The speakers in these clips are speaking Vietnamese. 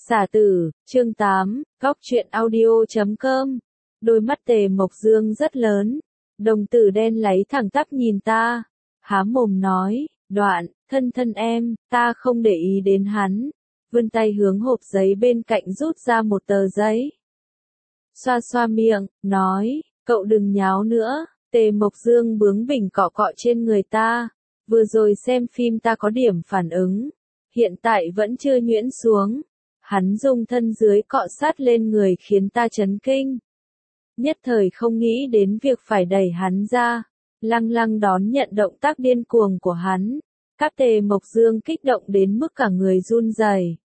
Xả tử, chương 8, Góc truyện audio.com. Đôi mắt Tề Mộc Dương rất lớn, đồng tử đen láy thẳng tắp nhìn ta, há mồm nói, Đoạn, thân em, ta không để ý đến hắn, vươn tay hướng hộp giấy bên cạnh rút ra một tờ giấy. Xoa xoa miệng, nói, cậu đừng nháo nữa. Tề Mộc Dương bướng bỉnh cọ cọ trên người ta, vừa rồi xem phim ta có điểm phản ứng, hiện tại vẫn chưa nhuyễn xuống. Hắn dùng thân dưới cọ sát lên người khiến ta chấn kinh. Nhất thời không nghĩ đến việc phải đẩy hắn ra, lăng lăng đón nhận động tác điên cuồng của hắn. Các Tề Mộc Dương kích động đến mức cả người run rẩy.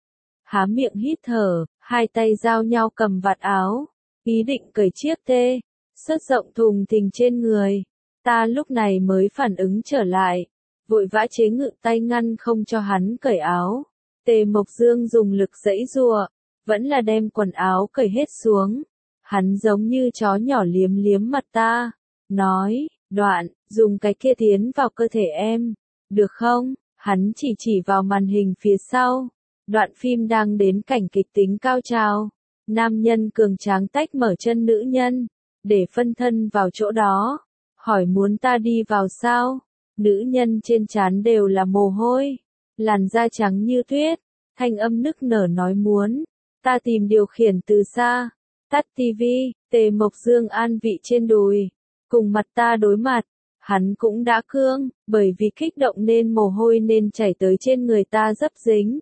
Há miệng hít thở, hai tay giao nhau cầm vạt áo, ý định cởi chiếc tê, sớt rộng thùng thình trên người. Ta lúc này mới phản ứng trở lại, vội vã chế ngự tay ngăn không cho hắn cởi áo. Tề Mộc Dương dùng lực giãy giụa, vẫn là đem quần áo cởi hết xuống. Hắn giống như chó nhỏ liếm liếm mặt ta, nói, Đoạn, dùng cái kia tiến vào cơ thể em, được không? Hắn chỉ vào màn hình phía sau. Đoạn phim đang đến cảnh kịch tính cao trào. Nam nhân cường tráng tách mở chân nữ nhân, để phân thân vào chỗ đó. Hỏi muốn ta đi vào sao? Nữ nhân trên trán đều là mồ hôi, làn da trắng như tuyết, thanh âm nức nở nói muốn. Ta tìm điều khiển từ xa, tắt tivi. Tề Mộc Dương an vị trên đùi, cùng mặt ta đối mặt. Hắn cũng đã cương, bởi vì kích động nên mồ hôi nên chảy tới trên người ta dấp dính.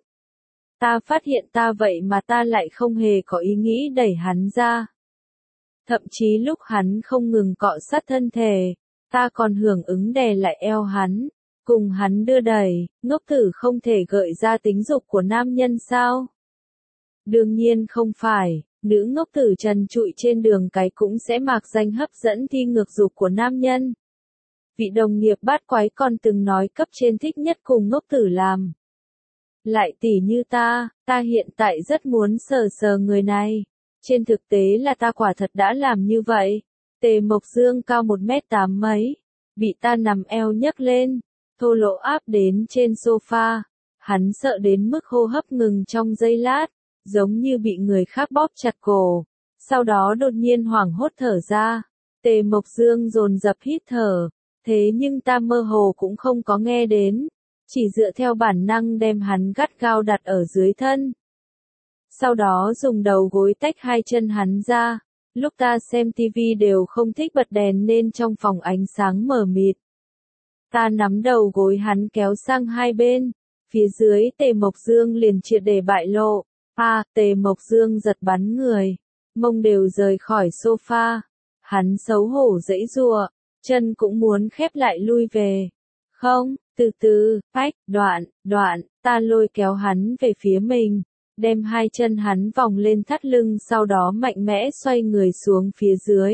Ta phát hiện ta vậy mà ta lại không hề có ý nghĩ đẩy hắn ra. Thậm chí lúc hắn không ngừng cọ sát thân thể, ta còn hưởng ứng đè lại eo hắn, cùng hắn đưa đẩy. Ngốc tử không thể gợi ra tính dục của nam nhân sao? Đương nhiên không phải, nữ ngốc tử trần trụi trên đường cái cũng sẽ mạc danh hấp dẫn thi ngược dục của nam nhân. Vị đồng nghiệp bát quái còn từng nói cấp trên thích nhất cùng ngốc tử làm. Lại tỉ như ta hiện tại rất muốn sờ người này. Trên thực tế là ta quả thật đã làm như vậy. Tề Mộc Dương cao 1m8 mấy, bị ta nằm eo nhấc lên, thô lỗ áp đến trên sofa. Hắn sợ đến mức hô hấp ngừng trong giây lát, giống như bị người khác bóp chặt cổ. Sau đó đột nhiên hoảng hốt thở ra. Tề Mộc Dương dồn dập hít thở, thế nhưng ta mơ hồ cũng không có nghe đến. Chỉ dựa theo bản năng đem hắn gắt gao đặt ở dưới thân. Sau đó dùng đầu gối tách hai chân hắn ra. Lúc ta xem tivi đều không thích bật đèn nên trong phòng ánh sáng mờ mịt. Ta nắm đầu gối hắn kéo sang hai bên. Phía dưới Tề Mộc Dương liền triệt để bại lộ. Tề Mộc Dương giật bắn người. Mông đều rời khỏi sofa. Hắn xấu hổ giãy giụa, chân cũng muốn khép lại lui về. Không, từ từ, đoạn, ta lôi kéo hắn về phía mình, đem hai chân hắn vòng lên thắt lưng sau đó mạnh mẽ xoay người xuống phía dưới.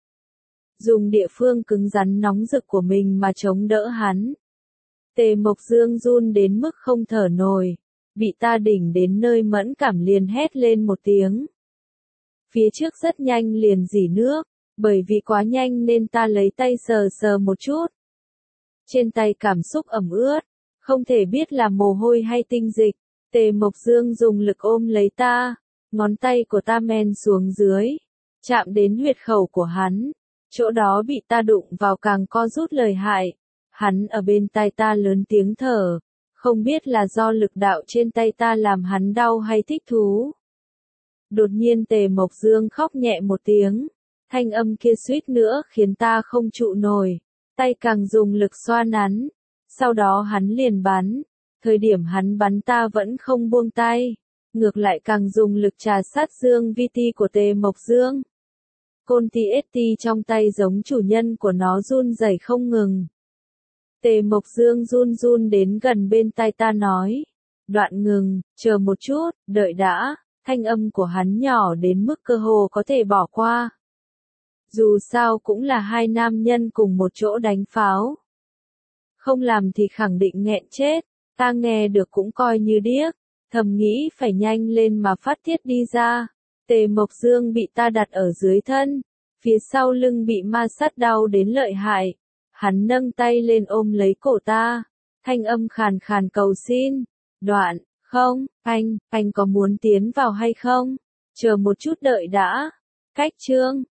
Dùng địa phương cứng rắn nóng rực của mình mà chống đỡ hắn. Tề Mộc Dương run đến mức không thở nổi, bị ta đỉnh đến nơi mẫn cảm liền hét lên một tiếng. Phía trước rất nhanh liền rỉ nước, bởi vì quá nhanh nên ta lấy tay sờ một chút. Trên tay cảm xúc ẩm ướt, không thể biết là mồ hôi hay tinh dịch. Tề Mộc Dương dùng lực ôm lấy ta, ngón tay của ta men xuống dưới, chạm đến huyệt khẩu của hắn. Chỗ đó bị ta đụng vào càng co rút lời hại. Hắn ở bên tai ta lớn tiếng thở, không biết là do lực đạo trên tay ta làm hắn đau hay thích thú. Đột nhiên Tề Mộc Dương khóc nhẹ một tiếng, thanh âm kia suýt nữa khiến ta không trụ nổi. Tay càng dùng lực xoa nắn, sau đó hắn liền bắn. Thời điểm hắn bắn ta vẫn không buông tay, ngược lại càng dùng lực trà sát dương vi ti của Tề Mộc Dương. Côn TST trong tay giống chủ nhân của nó run rẩy không ngừng. Tề Mộc Dương run đến gần bên tai ta nói, Đoạn ngừng, chờ một chút, đợi đã. Thanh âm của hắn nhỏ đến mức cơ hồ có thể bỏ qua. Dù sao cũng là hai nam nhân cùng một chỗ đánh pháo. Không làm thì khẳng định nghẹn chết. Ta nghe được cũng coi như điếc, thầm nghĩ phải nhanh lên mà phát tiết đi ra. Tề Mộc Dương bị ta đặt ở dưới thân, phía sau lưng bị ma sát đau đến lợi hại. Hắn nâng tay lên ôm lấy cổ ta, thanh âm khàn khàn cầu xin, Đoạn, Không, anh có muốn tiến vào hay không? Chờ một chút đợi đã. Cách chương